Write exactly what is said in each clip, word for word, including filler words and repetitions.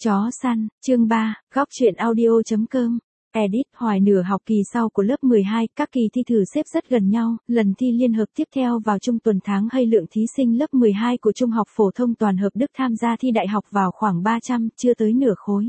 Chó săn, chương ba, góc truyện audio.com. Edit, hoài nửa học kỳ sau của lớp mười hai, các kỳ thi thử xếp rất gần nhau, lần thi liên hợp tiếp theo vào trung tuần tháng hay lượng thí sinh lớp mười hai của Trung học phổ thông toàn hợp Đức tham gia thi đại học vào khoảng ba trăm, chưa tới nửa khối.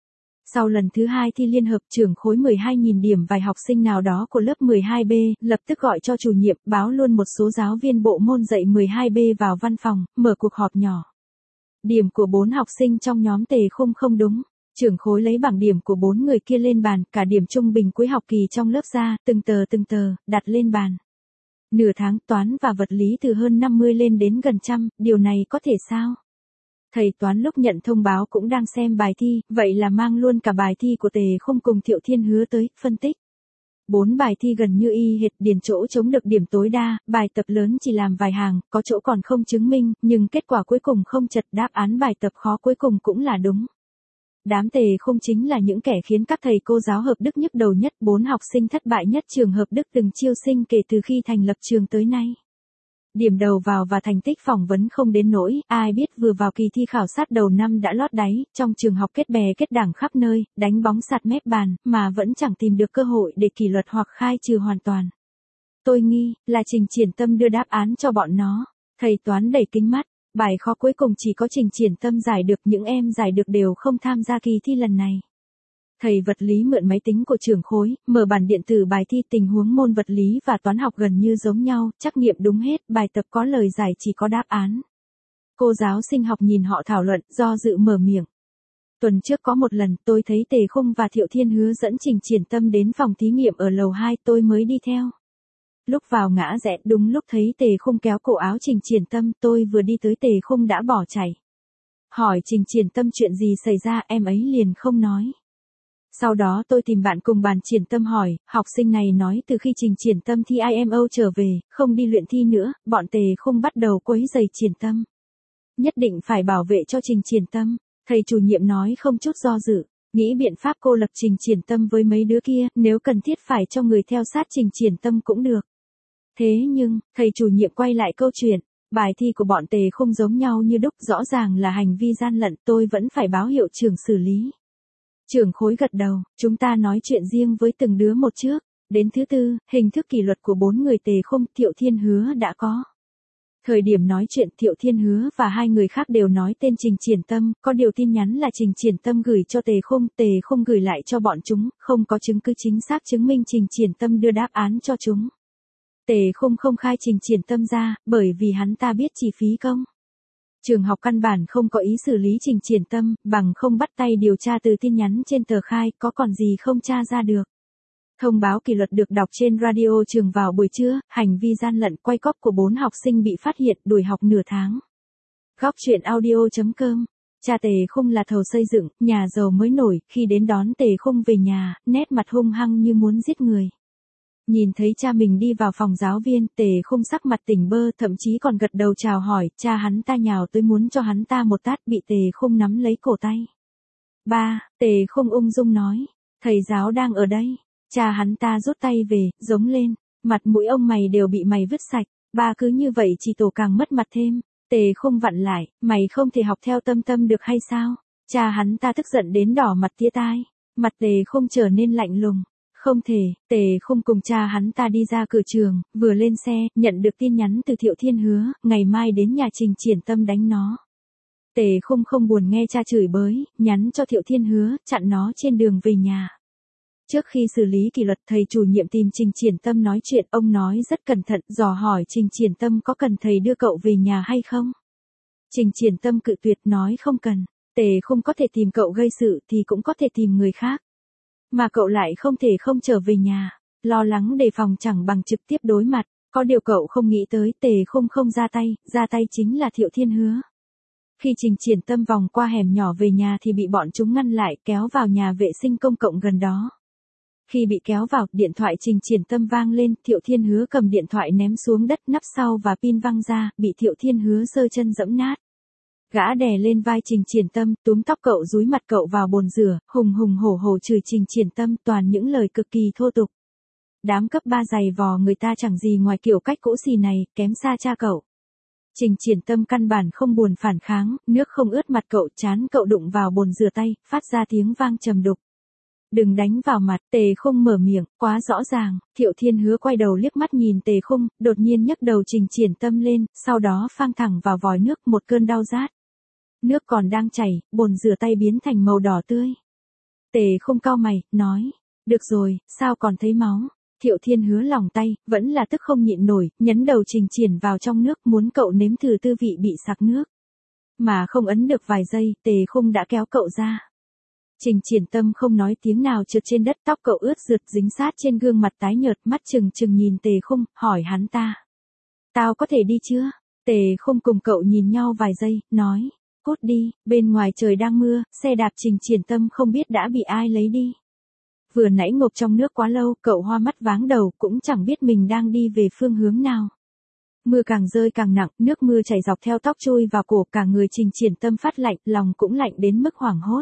Sau lần thứ hai thi liên hợp, trưởng khối mười hai nghìn điểm vài học sinh nào đó của lớp mười hai B, lập tức gọi cho chủ nhiệm, báo luôn một số giáo viên bộ môn dạy mười hai B vào văn phòng, mở cuộc họp nhỏ. Điểm của bốn học sinh trong nhóm Tề Khung không đúng. Trưởng khối lấy bảng điểm của bốn người kia lên bàn, cả điểm trung bình cuối học kỳ trong lớp ra, từng tờ từng tờ, đặt lên bàn. Nửa tháng toán và vật lý từ hơn năm mươi lên đến gần trăm, điều này có thể sao? Thầy toán lúc nhận thông báo cũng đang xem bài thi, vậy là mang luôn cả bài thi của Tề Khung cùng Thiệu Thiên Hứa tới, phân tích. Bốn bài thi gần như y hệt, điền chỗ chống được điểm tối đa, bài tập lớn chỉ làm vài hàng, có chỗ còn không chứng minh, nhưng kết quả cuối cùng không chật, đáp án bài tập khó cuối cùng cũng là đúng. Đám Tề Khung chính là những kẻ khiến các thầy cô giáo hợp Đức nhức đầu nhất, bốn học sinh thất bại nhất trường hợp Đức từng chiêu sinh kể từ khi thành lập trường tới nay. Điểm đầu vào và thành tích phỏng vấn không đến nỗi, ai biết vừa vào kỳ thi khảo sát đầu năm đã lót đáy, trong trường học kết bè kết đảng khắp nơi, đánh bóng sạt mép bàn, mà vẫn chẳng tìm được cơ hội để kỷ luật hoặc khai trừ hoàn toàn. Tôi nghi, là Trình Triển Tâm đưa đáp án cho bọn nó. Thầy toán đẩy kính mắt, bài khó cuối cùng chỉ có Trình Triển Tâm giải được, những em giải được đều không tham gia kỳ thi lần này. Thầy vật lý mượn máy tính của trưởng khối, mở bản điện tử bài thi, tình huống môn vật lý và toán học gần như giống nhau, trắc nghiệm đúng hết, bài tập có lời giải chỉ có đáp án. Cô giáo sinh học nhìn họ thảo luận, do dự mở miệng. Tuần trước có một lần, tôi thấy Tề Khung và Thiệu Thiên Hứa dẫn Trình Triển Tâm đến phòng thí nghiệm ở lầu hai, tôi mới đi theo. Lúc vào ngã rẽ, đúng lúc thấy Tề Khung kéo cổ áo Trình Triển Tâm, tôi vừa đi tới Tề Khung đã bỏ chạy. Hỏi Trình Triển Tâm chuyện gì xảy ra, em ấy liền không nói. Sau đó tôi tìm bạn cùng bàn Triển Tâm hỏi, học sinh này nói từ khi Trình Triển Tâm thi I M O trở về, không đi luyện thi nữa, bọn Tề Khung bắt đầu quấy rầy Triển Tâm. Nhất định phải bảo vệ cho Trình Triển Tâm, thầy chủ nhiệm nói không chút do dự, nghĩ biện pháp cô lập Trình Triển Tâm với mấy đứa kia, nếu cần thiết phải cho người theo sát Trình Triển Tâm cũng được. Thế nhưng, thầy chủ nhiệm quay lại câu chuyện, bài thi của bọn Tề Khung giống nhau như đúc, rõ ràng là hành vi gian lận, tôi vẫn phải báo hiệu trưởng xử lý. Trưởng khối gật đầu, chúng ta nói chuyện riêng với từng đứa một trước. Đến thứ tư, hình thức kỷ luật của bốn người Tề Khung, Thiệu Thiên Hứa đã có. Thời điểm nói chuyện, Thiệu Thiên Hứa và hai người khác đều nói tên Trình Triển Tâm, có điều tin nhắn là Trình Triển Tâm gửi cho Tề Khung, Tề Khung gửi lại cho bọn chúng, không có chứng cứ chính xác chứng minh Trình Triển Tâm đưa đáp án cho chúng. Tề Khung không khai Trình Triển Tâm ra, bởi vì hắn ta biết chi phí công. Trường học căn bản không có ý xử lý Trình Triển Tâm, bằng không bắt tay điều tra từ tin nhắn trên tờ khai, có còn gì không tra ra được. Thông báo kỷ luật được đọc trên radio trường vào buổi trưa, hành vi gian lận quay cóp của bốn học sinh bị phát hiện, đuổi học nửa tháng. Góc truyện audio.com. Cha Tề Khung là thầu xây dựng, nhà giàu mới nổi, khi đến đón Tề Khung về nhà, nét mặt hung hăng như muốn giết người. Nhìn thấy cha mình đi vào phòng giáo viên, Tề Khung sắc mặt tỉnh bơ, thậm chí còn gật đầu chào hỏi, cha hắn ta nhào tới muốn cho hắn ta một tát, bị Tề Khung nắm lấy cổ tay. Ba, Tề Khung ung dung nói, thầy giáo đang ở đây. Cha hắn ta rút tay về, giống lên, mặt mũi ông mày đều bị mày vứt sạch, ba cứ như vậy chỉ tổ càng mất mặt thêm. Tề Khung vặn lại, mày không thể học theo Tâm Tâm được hay sao? Cha hắn ta tức giận đến đỏ mặt tía tai, mặt Tề Khung trở nên lạnh lùng. Không thể, Tề Khung cùng cha hắn ta đi ra cửa trường, vừa lên xe, nhận được tin nhắn từ Thiệu Thiên Hứa, ngày mai đến nhà Trình Triển Tâm đánh nó. Tề Khung không buồn nghe cha chửi bới, nhắn cho Thiệu Thiên Hứa, chặn nó trên đường về nhà. Trước khi xử lý kỷ luật, thầy chủ nhiệm tìm Trình Triển Tâm nói chuyện, ông nói rất cẩn thận, dò hỏi Trình Triển Tâm có cần thầy đưa cậu về nhà hay không. Trình Triển Tâm cự tuyệt nói không cần, Tề Khung có thể tìm cậu gây sự thì cũng có thể tìm người khác. Mà cậu lại không thể không trở về nhà, lo lắng đề phòng chẳng bằng trực tiếp đối mặt, có điều cậu không nghĩ tới Tề Khung không ra tay, ra tay chính là Thiệu Thiên Hứa. Khi Trình Triển Tâm vòng qua hẻm nhỏ về nhà thì bị bọn chúng ngăn lại, kéo vào nhà vệ sinh công cộng gần đó. Khi bị kéo vào, điện thoại Trình Triển Tâm vang lên, Thiệu Thiên Hứa cầm điện thoại ném xuống đất, nắp sau và pin văng ra, bị Thiệu Thiên Hứa giơ chân dẫm nát. Gã đè lên vai Trình Triển Tâm, túm tóc cậu dúi mặt cậu vào bồn rửa, hùng hùng hổ hổ chửi Trình Triển Tâm, toàn những lời cực kỳ thô tục. Đám cấp ba giày vò người ta chẳng gì ngoài kiểu cách cũ xì này, kém xa cha cậu. Trình Triển Tâm căn bản không buồn phản kháng, nước không ướt mặt cậu, trán cậu đụng vào bồn rửa tay, phát ra tiếng vang trầm đục. Đừng đánh vào mặt, Tề Khung mở miệng, quá rõ ràng. Thiệu Thiên Hứa quay đầu liếc mắt nhìn Tề Khung, đột nhiên nhấc đầu Trình Triển Tâm lên, sau đó phang thẳng vào vòi nước, một cơn đau rát. Nước còn đang chảy, bồn rửa tay biến thành màu đỏ tươi. Tề Khung cau mày, nói, được rồi, sao còn thấy máu? Thiệu Thiên Hứa lòng tay, vẫn là tức không nhịn nổi, nhấn đầu Trình Triển vào trong nước, muốn cậu nếm thử tư vị bị sặc nước. Mà không ấn được vài giây, Tề Khung đã kéo cậu ra. Trình Triển Tâm không nói tiếng nào trượt trên đất, tóc cậu ướt rượt dính sát trên gương mặt tái nhợt, mắt trừng trừng nhìn Tề Khung, hỏi hắn ta. Tao có thể đi chưa? Tề Khung cùng cậu nhìn nhau vài giây, nói, cút đi, bên ngoài trời đang mưa, xe đạp Trình Triển Tâm không biết đã bị ai lấy đi. Vừa nãy ngộp trong nước quá lâu, cậu hoa mắt váng đầu, cũng chẳng biết mình đang đi về phương hướng nào. Mưa càng rơi càng nặng, nước mưa chảy dọc theo tóc chui vào cổ, cả người Trình Triển Tâm phát lạnh, lòng cũng lạnh đến mức hoảng hốt.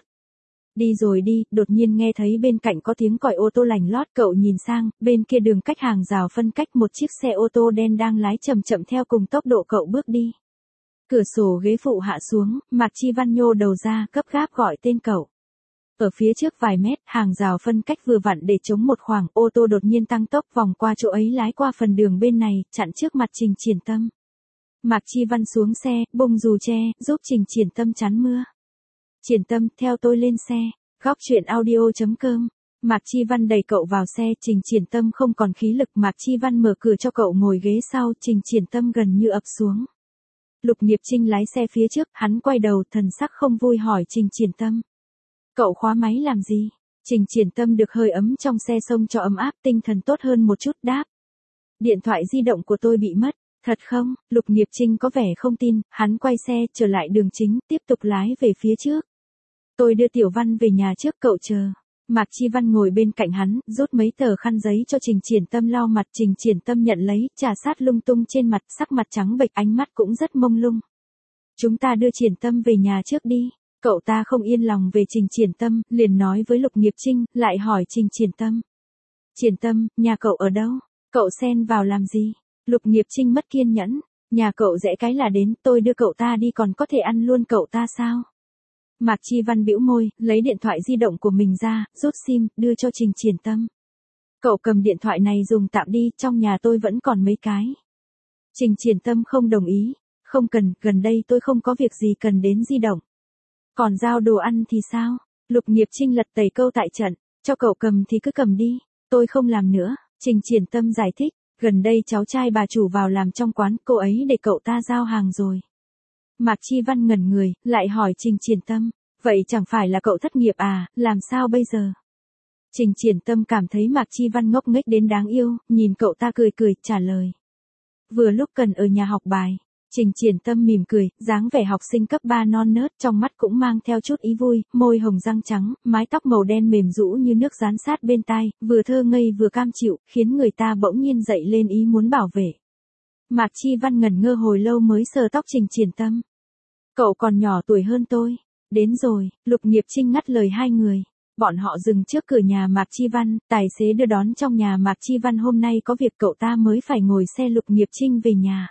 Đi rồi đi, đột nhiên nghe thấy bên cạnh có tiếng còi ô tô lành lót, cậu nhìn sang, bên kia đường cách hàng rào phân cách một chiếc xe ô tô đen đang lái chậm chậm theo cùng tốc độ cậu bước đi. Cửa sổ ghế phụ hạ xuống, Mạc Chi Văn nhô đầu ra, gấp gáp gọi tên cậu. Ở phía trước vài mét, hàng rào phân cách vừa vặn để chống một khoảng, ô tô đột nhiên tăng tốc vòng qua chỗ ấy lái qua phần đường bên này, chặn trước mặt Trình Triển Tâm. Mạc Chi Văn xuống xe, bung dù che, giúp Trình Triển Tâm chắn mưa. Triển Tâm, theo tôi lên xe. Góc truyện audio chấm com. Mạc Chi Văn đẩy cậu vào xe, Trình Triển Tâm không còn khí lực, Mạc Chi Văn mở cửa cho cậu ngồi ghế sau, Trình Triển Tâm gần như ập xuống. Lục Nghiệp Trinh lái xe phía trước, hắn quay đầu, thần sắc không vui hỏi Trình Triển Tâm. Cậu khóa máy làm gì? Trình Triển Tâm được hơi ấm trong xe xông cho ấm áp, tinh thần tốt hơn một chút, đáp. Điện thoại di động của tôi bị mất. Thật không? Lục Nghiệp Trinh có vẻ không tin, hắn quay xe, trở lại đường chính, tiếp tục lái về phía trước. Tôi đưa Tiểu Văn về nhà trước, cậu chờ. Mạc Chi Văn ngồi bên cạnh hắn, rút mấy tờ khăn giấy cho Trình Triển Tâm lau mặt, Trình Triển Tâm nhận lấy, trà sát lung tung trên mặt, sắc mặt trắng bệch, ánh mắt cũng rất mông lung. Chúng ta đưa Triển Tâm về nhà trước đi. Cậu ta không yên lòng về Trình Triển Tâm, liền nói với Lục Nghiệp Trinh, lại hỏi Trình Triển Tâm. Triển Tâm, nhà cậu ở đâu? Cậu xen vào làm gì? Lục Nghiệp Trinh mất kiên nhẫn. Nhà cậu rẽ cái là đến, tôi đưa cậu ta đi còn có thể ăn luôn cậu ta sao? Mạc Chi Văn bĩu môi, lấy điện thoại di động của mình ra, rút sim, đưa cho Trình Triển Tâm. Cậu cầm điện thoại này dùng tạm đi, trong nhà tôi vẫn còn mấy cái. Trình Triển Tâm không đồng ý. Không cần, gần đây tôi không có việc gì cần đến di động. Còn giao đồ ăn thì sao? Lục Nghiệp Trinh lật tẩy câu tại trận. Cho cậu cầm thì cứ cầm đi. Tôi không làm nữa. Trình Triển Tâm giải thích. Gần đây cháu trai bà chủ vào làm trong quán, cô ấy để cậu ta giao hàng rồi. Mạc Chi Văn ngẩn người, lại hỏi Trình Triển Tâm. Vậy chẳng phải là cậu thất nghiệp à, làm sao bây giờ? Trình Triển Tâm cảm thấy Mạc Chi Văn ngốc nghếch đến đáng yêu, nhìn cậu ta cười cười, trả lời. Vừa lúc cần ở nhà học bài. Trình Triển Tâm mỉm cười, dáng vẻ học sinh cấp ba non nớt, trong mắt cũng mang theo chút ý vui, môi hồng răng trắng, mái tóc màu đen mềm rũ như nước dán sát bên tai, vừa thơ ngây vừa cam chịu, khiến người ta bỗng nhiên dậy lên ý muốn bảo vệ. Mạc Chi Văn ngẩn ngơ hồi lâu mới sờ tóc Trình Triển Tâm. Cậu còn nhỏ tuổi hơn tôi. Đến rồi, Lục Nghiệp Trinh ngắt lời hai người. Bọn họ dừng trước cửa nhà Mạc Chi Văn, tài xế đưa đón trong nhà Mạc Chi Văn hôm nay có việc cậu ta mới phải ngồi xe Lục Nghiệp Trinh về nhà.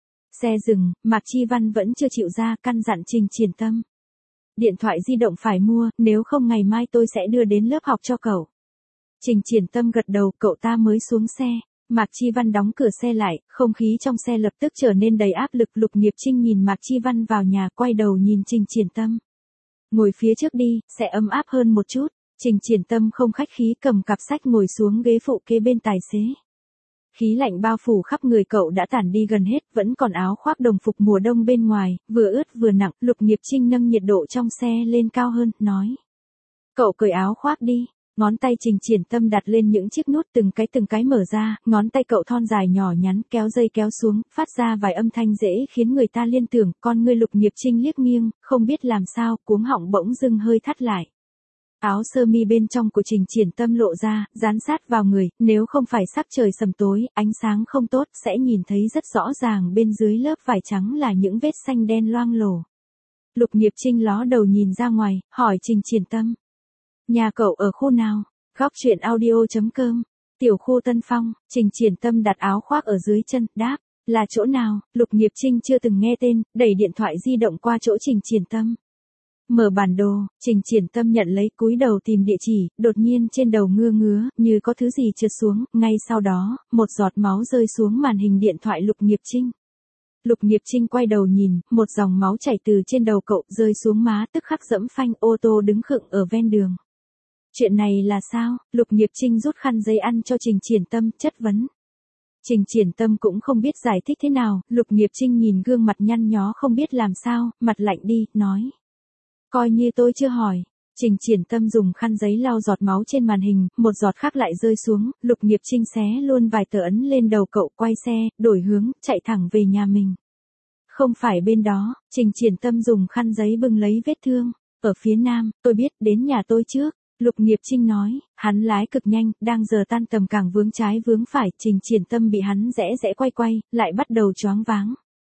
Xe dừng, Mạc Chi Văn vẫn chưa chịu ra, căn dặn Trình Triển Tâm. Điện thoại di động phải mua, nếu không ngày mai tôi sẽ đưa đến lớp học cho cậu. Trình Triển Tâm gật đầu, cậu ta mới xuống xe. Mạc Chi Văn đóng cửa xe lại, không khí trong xe lập tức trở nên đầy áp lực. Lục Nghiệp Trinh nhìn Mạc Chi Văn vào nhà, quay đầu nhìn Trình Triển Tâm. Ngồi phía trước đi, sẽ ấm áp hơn một chút. Trình Triển Tâm không khách khí, cầm cặp sách ngồi xuống ghế phụ kế bên tài xế. Khí lạnh bao phủ khắp người cậu đã tản đi gần hết, vẫn còn áo khoác đồng phục mùa đông bên ngoài, vừa ướt vừa nặng. Lục Nghiệp Trinh nâng nhiệt độ trong xe lên cao hơn, nói. Cậu cởi áo khoác đi. Ngón tay Trình Triển Tâm đặt lên những chiếc nút từng cái từng cái mở ra, ngón tay cậu thon dài nhỏ nhắn, kéo dây kéo xuống, phát ra vài âm thanh dễ khiến người ta liên tưởng. Con ngươi Lục Nghiệp Trinh liếc nghiêng, không biết làm sao, cuống họng bỗng dưng hơi thắt lại. Áo sơ mi bên trong của Trình Triển Tâm lộ ra, dán sát vào người, nếu không phải sắc trời sầm tối, ánh sáng không tốt, sẽ nhìn thấy rất rõ ràng bên dưới lớp vải trắng là những vết xanh đen loang lổ. Lục Nghiệp Trinh ló đầu nhìn ra ngoài, hỏi Trình Triển Tâm. Nhà cậu ở khu nào? Góc truyện audio chấm com. Tiểu khu Tân Phong. Trình Triển Tâm đặt áo khoác ở dưới chân, đáp. là chỗ nào? Lục Nghiệp Trinh chưa từng nghe tên, đẩy điện thoại di động qua chỗ Trình Triển Tâm. Mở bản đồ, Trình Triển Tâm nhận lấy cúi đầu tìm địa chỉ, đột nhiên trên đầu ngưa ngứa, như có thứ gì trượt xuống, ngay sau đó, một giọt máu rơi xuống màn hình điện thoại Lục Nghiệp Trinh. Lục Nghiệp Trinh quay đầu nhìn, một dòng máu chảy từ trên đầu cậu rơi xuống má, tức khắc dẫm phanh ô tô đứng khựng ở ven đường. Chuyện này là sao? Lục Nghiệp Trinh rút khăn giấy ăn cho Trình Triển Tâm, chất vấn. Trình Triển Tâm cũng không biết giải thích thế nào, Lục Nghiệp Trinh nhìn gương mặt nhăn nhó không biết làm sao, mặt lạnh đi, nói. Coi như tôi chưa hỏi. Trình Triển Tâm dùng khăn giấy lau giọt máu trên màn hình, một giọt khác lại rơi xuống, Lục Nghiệp Trinh xé luôn vài tờ ấn lên đầu cậu, quay xe, đổi hướng, chạy thẳng về nhà mình. Không phải bên đó, Trình Triển Tâm dùng khăn giấy bưng lấy vết thương. Ở phía nam, tôi biết, đến nhà tôi trước. Lục Nghiệp Trinh nói, hắn lái cực nhanh, đang giờ tan tầm càng vướng trái vướng phải, Trình Triển Tâm bị hắn rẽ rẽ quay quay, lại bắt đầu choáng váng.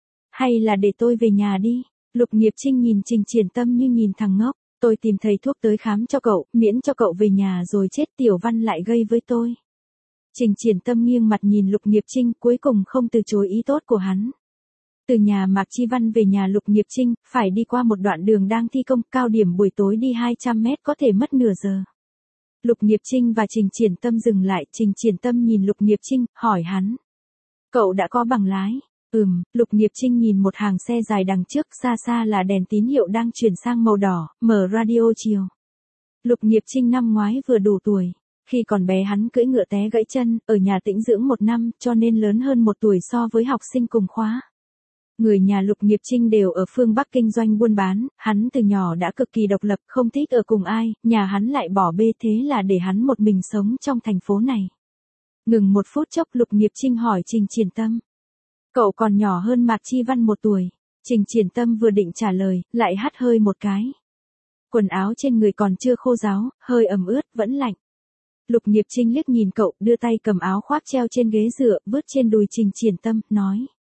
Hay là để tôi về nhà đi? Lục Nghiệp Trinh nhìn Trình Triển Tâm như nhìn thằng ngốc, tôi tìm thầy thuốc tới khám cho cậu, miễn cho cậu về nhà rồi chết, Tiểu Văn lại gây với tôi. Trình Triển Tâm nghiêng mặt nhìn Lục Nghiệp Trinh, cuối cùng không từ chối ý tốt của hắn. Từ nhà Mạc Chi Văn về nhà Lục Nghiệp Trinh, phải đi qua một đoạn đường đang thi công, cao điểm buổi tối đi hai trăm mét có thể mất nửa giờ. Lục Nghiệp Trinh và Trình Triển Tâm dừng lại, Trình Triển Tâm nhìn Lục Nghiệp Trinh, hỏi hắn. Cậu đã có bằng lái? Ừm, Lục Nghiệp Trinh nhìn một hàng xe dài đằng trước, xa xa là đèn tín hiệu đang chuyển sang màu đỏ, mở radio chiều. Lục Nghiệp Trinh năm ngoái vừa đủ tuổi. Khi còn bé hắn cưỡi ngựa té gãy chân, ở nhà tĩnh dưỡng một năm, cho nên lớn hơn một tuổi so với học sinh cùng khóa. Người nhà Lục Nghiệp Trinh đều ở phương Bắc kinh doanh buôn bán, hắn từ nhỏ đã cực kỳ độc lập, không thích ở cùng ai, nhà hắn lại bỏ bê, thế là để hắn một mình sống trong thành phố này. Ngừng một phút chốc, Lục Nghiệp Trinh hỏi Trình Triển Tâm. Cậu còn nhỏ hơn Mạc Chi Văn một tuổi. Trình Triển Tâm vừa định trả lời, lại hắt hơi một cái. Quần áo trên người còn chưa khô ráo, hơi ẩm ướt, vẫn lạnh. Lục Nghiệp Trinh liếc nhìn cậu, đưa tay cầm áo khoác treo trên ghế dựa, vứt trên đùi Trình Triển Tâm, nói.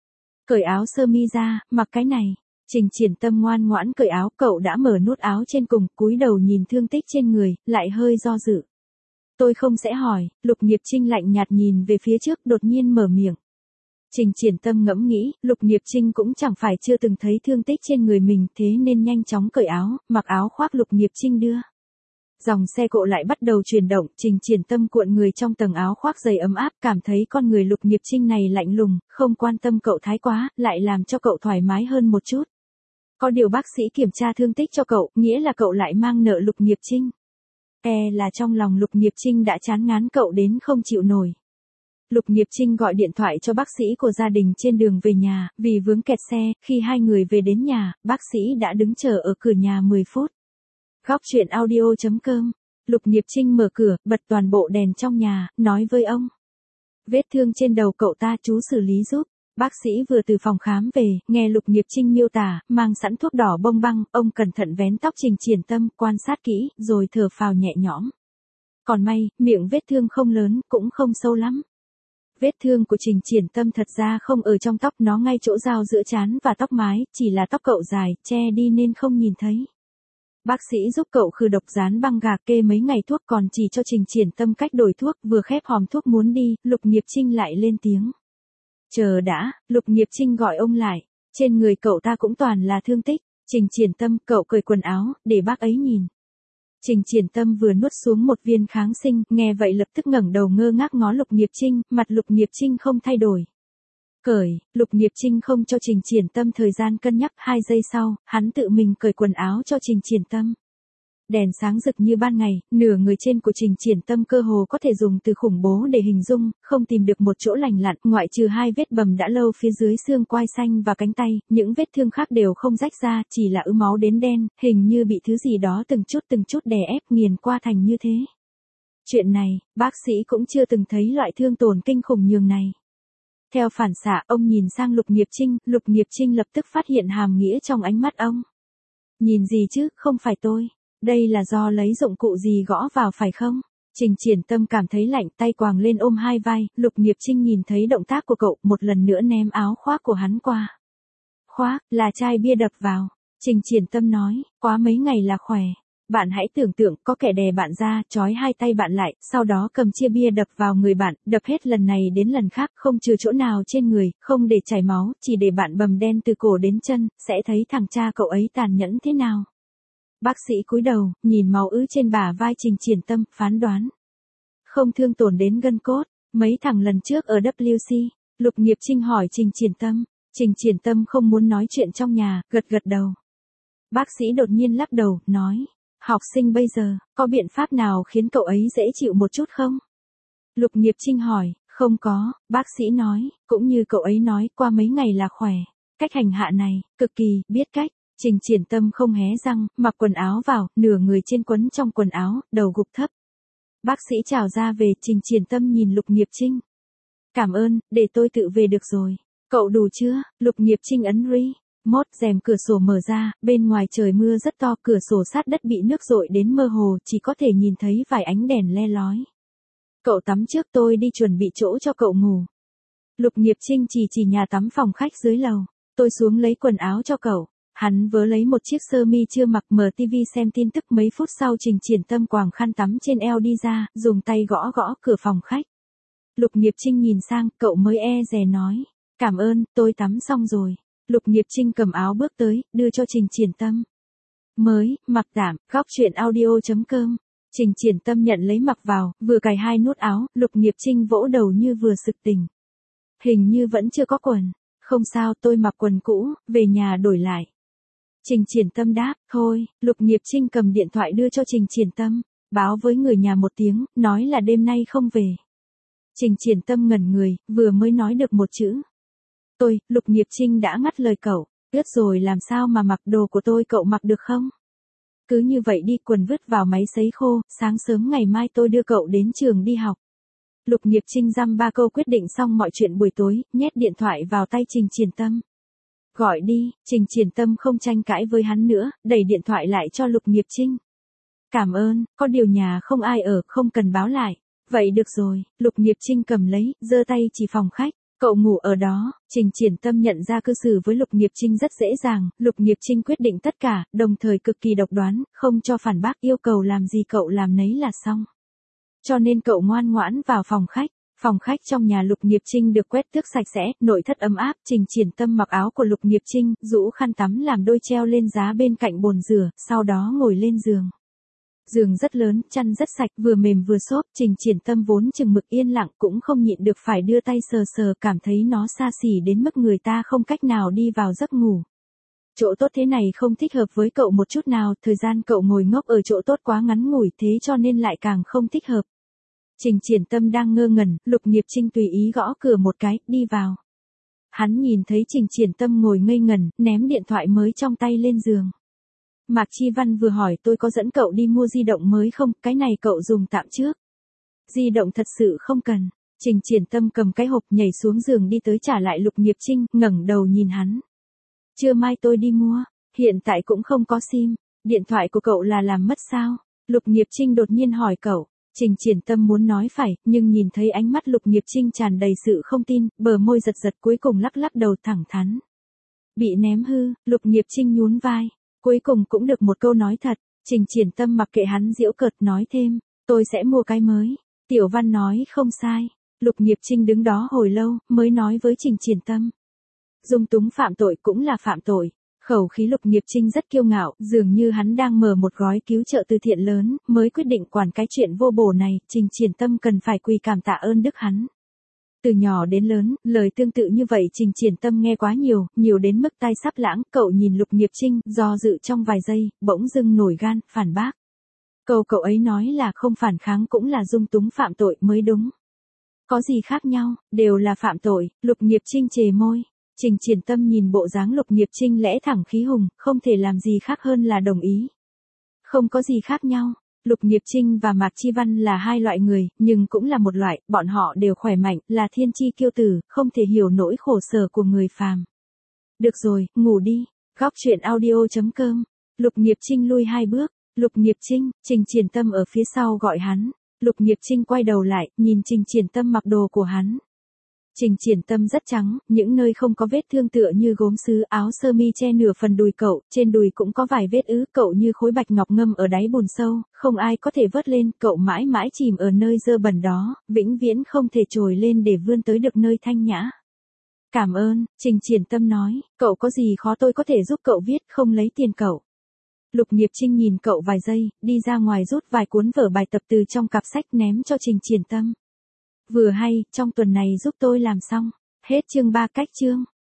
Cởi áo sơ mi ra, mặc cái này. Trình Triển Tâm ngoan ngoãn cởi áo, cậu đã mở nút áo trên cùng, cúi đầu nhìn thương tích trên người, lại hơi do dự. Tôi không sẽ hỏi. Lục Nghiệp Trinh lạnh nhạt nhìn về phía trước, đột nhiên mở miệng. Trình Triển Tâm ngẫm nghĩ, Lục Nghiệp Trinh cũng chẳng phải chưa từng thấy thương tích trên người mình, thế nên nhanh chóng cởi áo, mặc áo khoác Lục Nghiệp Trinh đưa. Dòng xe cộ lại bắt đầu chuyển động, Trình Triển Tâm cuộn người trong tầng áo khoác dày ấm áp, cảm thấy con người Lục Nghiệp Trinh này lạnh lùng, không quan tâm cậu thái quá, lại làm cho cậu thoải mái hơn một chút. Có điều bác sĩ kiểm tra thương tích cho cậu, nghĩa là cậu lại mang nợ Lục Nghiệp Trinh. E là trong lòng Lục Nghiệp Trinh đã chán ngán cậu đến không chịu nổi. Lục Nghiệp Trinh gọi điện thoại cho bác sĩ của gia đình trên đường về nhà, vì vướng kẹt xe, khi hai người về đến nhà, bác sĩ đã đứng chờ ở cửa nhà mười phút. Góc truyện audio chấm com. Lục Nghiệp Trinh mở cửa, bật toàn bộ đèn trong nhà, nói với ông. Vết thương trên đầu cậu ta chú xử lý giúp. Bác sĩ vừa từ phòng khám về, nghe Lục Nghiệp Trinh miêu tả, mang sẵn thuốc đỏ bông băng, ông cẩn thận vén tóc Trình Triển Tâm, quan sát kỹ, rồi thở phào nhẹ nhõm. Còn may, miệng vết thương không lớn, cũng không sâu lắm. Vết thương của Trình Triển Tâm thật ra không ở trong tóc, nó ngay chỗ giao giữa trán và tóc mái, chỉ là tóc cậu dài, che đi nên không nhìn thấy. Bác sĩ giúp cậu khử độc, dán băng gạc, kê mấy ngày thuốc, còn chỉ cho Trình Triển Tâm cách đổi thuốc, vừa khép hòm thuốc muốn đi, Lục Nghiệp Trinh lại lên tiếng. Chờ đã, Lục Nghiệp Trinh gọi ông lại, trên người cậu ta cũng toàn là thương tích. Trình Triển Tâm, cậu cởi quần áo, để bác ấy nhìn. Trình Triển Tâm vừa nuốt xuống một viên kháng sinh, nghe vậy lập tức ngẩng đầu ngơ ngác ngó Lục Nghiệp Trinh, mặt Lục Nghiệp Trinh không thay đổi. Cởi, Lục Nghiệp Trinh không cho Trình Triển Tâm thời gian cân nhắc, hai giây sau, hắn tự mình cởi quần áo cho Trình Triển Tâm. Đèn sáng rực như ban ngày, nửa người trên của Trình Triển Tâm cơ hồ có thể dùng từ khủng bố để hình dung, không tìm được một chỗ lành lặn, ngoại trừ hai vết bầm đã lâu phía dưới xương quai xanh và cánh tay, những vết thương khác đều không rách ra, chỉ là ứ máu đến đen, hình như bị thứ gì đó từng chút từng chút đè ép nghiền qua thành như thế. Chuyện này, bác sĩ cũng chưa từng thấy loại thương tổn kinh khủng nhường này. Theo phản xạ, ông nhìn sang Lục Nghiệp Trinh, Lục Nghiệp Trinh lập tức phát hiện hàm nghĩa trong ánh mắt ông. Nhìn gì chứ, không phải tôi. Đây là do lấy dụng cụ gì gõ vào phải không? Trình Triển Tâm cảm thấy lạnh, tay quàng lên ôm hai vai, Lục Nghiệp Trinh nhìn thấy động tác của cậu, một lần nữa ném áo khoác của hắn qua. Khoác, là chai bia đập vào. Trình Triển Tâm nói, quá mấy ngày là khỏe. Bạn hãy tưởng tượng có kẻ đè bạn ra, trói hai tay bạn lại, sau đó cầm chia bia đập vào người bạn, đập hết lần này đến lần khác, không trừ chỗ nào trên người, không để chảy máu, chỉ để bạn bầm đen từ cổ đến chân, sẽ thấy thằng cha cậu ấy tàn nhẫn thế nào. Bác sĩ cúi đầu, nhìn máu ứ trên bả vai Trình Triển Tâm, phán đoán. Không thương tổn đến gân cốt, mấy thằng lần trước ở W C, Lục Nghiệp Trinh hỏi Trình Triển Tâm. Trình Triển Tâm không muốn nói chuyện trong nhà, gật gật đầu. Bác sĩ đột nhiên lắc đầu, nói. Học sinh bây giờ, có biện pháp nào khiến cậu ấy dễ chịu một chút không? Lục Nghiệp Trinh hỏi, không có, bác sĩ nói, cũng như cậu ấy nói, qua mấy ngày là khỏe. Cách hành hạ này, cực kỳ, biết cách. Trình Triển Tâm không hé răng, mặc quần áo vào, nửa người trên quấn trong quần áo, đầu gục thấp. Bác sĩ chào ra về, Trình Triển Tâm nhìn Lục Nghiệp Trinh. Cảm ơn, để tôi tự về được rồi. Cậu đủ chưa? Lục Nghiệp Trinh ấn ri. Mốt, rèm cửa sổ mở ra, bên ngoài trời mưa rất to, cửa sổ sát đất bị nước dội đến mơ hồ, chỉ có thể nhìn thấy vài ánh đèn le lói. Cậu tắm trước, tôi đi chuẩn bị chỗ cho cậu ngủ. Lục Nghiệp Trinh chỉ chỉ nhà tắm phòng khách dưới lầu. Tôi xuống lấy quần áo cho cậu. Hắn vớ lấy một chiếc sơ mi chưa mặc, mở tivi xem tin tức. Mấy phút sau Trình Triển Tâm quàng khăn tắm trên eo đi ra, dùng tay gõ gõ cửa phòng khách. Lục Nghiệp Trinh nhìn sang, cậu mới e dè nói. Cảm ơn, tôi tắm xong rồi. Lục Nghiệp Trinh cầm áo bước tới, đưa cho Trình Triển Tâm. Mới, mặc tạm, góc truyện audio chấm com. Trình Triển Tâm nhận lấy mặc vào, vừa cài hai nút áo, Lục Nghiệp Trinh vỗ đầu như vừa sực tỉnh. Hình như vẫn chưa có quần. Không sao, tôi mặc quần cũ, về nhà đổi lại. Trình Triển Tâm đáp, thôi. Lục Nghiệp Trinh cầm điện thoại đưa cho Trình Triển Tâm. Báo với người nhà một tiếng, nói là đêm nay không về. Trình Triển Tâm ngẩn người, vừa mới nói được một chữ. Tôi, Lục Nghiệp Trinh đã ngắt lời cậu. Ướt rồi làm sao mà mặc đồ của tôi, cậu mặc được không? Cứ như vậy đi, quần vứt vào máy sấy khô, sáng sớm ngày mai tôi đưa cậu đến trường đi học. Lục Nghiệp Trinh dăm ba câu quyết định xong mọi chuyện buổi tối, nhét điện thoại vào tay Trình Triển Tâm. Gọi đi, Trình Triển Tâm không tranh cãi với hắn nữa, đẩy điện thoại lại cho Lục Nghiệp Trinh. Cảm ơn, có điều nhà không ai ở, không cần báo lại. Vậy được rồi, Lục Nghiệp Trinh cầm lấy, giơ tay chỉ phòng khách. Cậu ngủ ở đó. Trình Triển Tâm nhận ra cư xử với Lục Nghiệp Trinh rất dễ dàng, Lục Nghiệp Trinh quyết định tất cả, đồng thời cực kỳ độc đoán, không cho phản bác, yêu cầu làm gì cậu làm nấy là xong. Cho nên cậu ngoan ngoãn vào phòng khách. Phòng khách trong nhà Lục Nghiệp Trinh được quét tước sạch sẽ, nội thất ấm áp. Trình Triển Tâm mặc áo của Lục Nghiệp Trinh, rũ khăn tắm làm đôi treo lên giá bên cạnh bồn rửa, sau đó ngồi lên giường. Giường rất lớn, chăn rất sạch, vừa mềm vừa xốp. Trình Triển Tâm vốn chừng mực yên lặng, cũng không nhịn được phải đưa tay sờ sờ, cảm thấy nó xa xỉ đến mức người ta không cách nào đi vào giấc ngủ. Chỗ tốt thế này không thích hợp với cậu một chút nào, thời gian cậu ngồi ngốc ở chỗ tốt quá ngắn ngủi, thế cho nên lại càng không thích hợp. Trình Triển Tâm đang ngơ ngẩn, Lục Nghiệp Trinh tùy ý gõ cửa một cái, đi vào. Hắn nhìn thấy Trình Triển Tâm ngồi ngây ngẩn, ném điện thoại mới trong tay lên giường. Mạc Chi Văn vừa hỏi tôi có dẫn cậu đi mua di động mới không, cái này cậu dùng tạm trước. Di động thật sự không cần. Trình Triển Tâm cầm cái hộp nhảy xuống giường đi tới trả lại Lục Nghiệp Trinh, ngẩng đầu nhìn hắn. Trưa mai tôi đi mua, hiện tại cũng không có sim, điện thoại của cậu là làm mất sao? Lục Nghiệp Trinh đột nhiên hỏi cậu. Trình Triển Tâm muốn nói phải, nhưng nhìn thấy ánh mắt Lục Nghiệp Trinh tràn đầy sự không tin, bờ môi giật giật cuối cùng lắc lắc đầu thẳng thắn. Bị ném hư, Lục Nghiệp Trinh nhún vai. Cuối cùng cũng được một câu nói thật. Trình Triển Tâm mặc kệ hắn giễu cợt, nói thêm, tôi sẽ mua cái mới. Tiểu Văn nói không sai. Lục Nghiệp Trinh đứng đó hồi lâu, mới nói với Trình Triển Tâm. Dung túng phạm tội cũng là phạm tội. Khẩu khí Lục Nghiệp Trinh rất kiêu ngạo, dường như hắn đang mở một gói cứu trợ từ thiện lớn, mới quyết định quản cái chuyện vô bổ này. Trình Triển Tâm cần phải quỳ cảm tạ ơn đức hắn. Từ nhỏ đến lớn, lời tương tự như vậy Trình Triển Tâm nghe quá nhiều, nhiều đến mức tai sắp lãng. Cậu nhìn Lục Nghiệp Trinh, do dự trong vài giây, bỗng dưng nổi gan, phản bác. Câu cậu ấy nói là không phản kháng cũng là dung túng phạm tội mới đúng. Có gì khác nhau, đều là phạm tội. Lục Nghiệp Trinh chề môi. Trình Triển Tâm nhìn bộ dáng Lục Nghiệp Trinh lẽ thẳng khí hùng, không thể làm gì khác hơn là đồng ý. Không có gì khác nhau. Lục Nghiệp Trinh và Mạc Chi Văn là hai loại người, nhưng cũng là một loại, bọn họ đều khỏe mạnh, là thiên chi kiêu tử, không thể hiểu nỗi khổ sở của người phàm. Được rồi, ngủ đi. Góc truyện audio chấm com. Lục Nghiệp Trinh lui hai bước. Lục Nghiệp Trinh, Trình Triển Tâm ở phía sau gọi hắn. Lục Nghiệp Trinh quay đầu lại, nhìn Trình Triển Tâm mặc đồ của hắn. Trình Triển Tâm rất trắng, những nơi không có vết thương tựa như gốm sứ, áo sơ mi che nửa phần đùi cậu, trên đùi cũng có vài vết ứ, cậu như khối bạch ngọc ngâm ở đáy bùn sâu, không ai có thể vớt lên, cậu mãi mãi chìm ở nơi dơ bẩn đó, vĩnh viễn không thể trồi lên để vươn tới được nơi thanh nhã. Cảm ơn, Trình Triển Tâm nói, cậu có gì khó tôi có thể giúp cậu viết, không lấy tiền cậu. Lục Nghiệp Trinh nhìn cậu vài giây, đi ra ngoài rút vài cuốn vở bài tập từ trong cặp sách ném cho Trình Triển Tâm. Vừa hay, trong tuần này giúp tôi làm xong. Hết chương ba cách chương.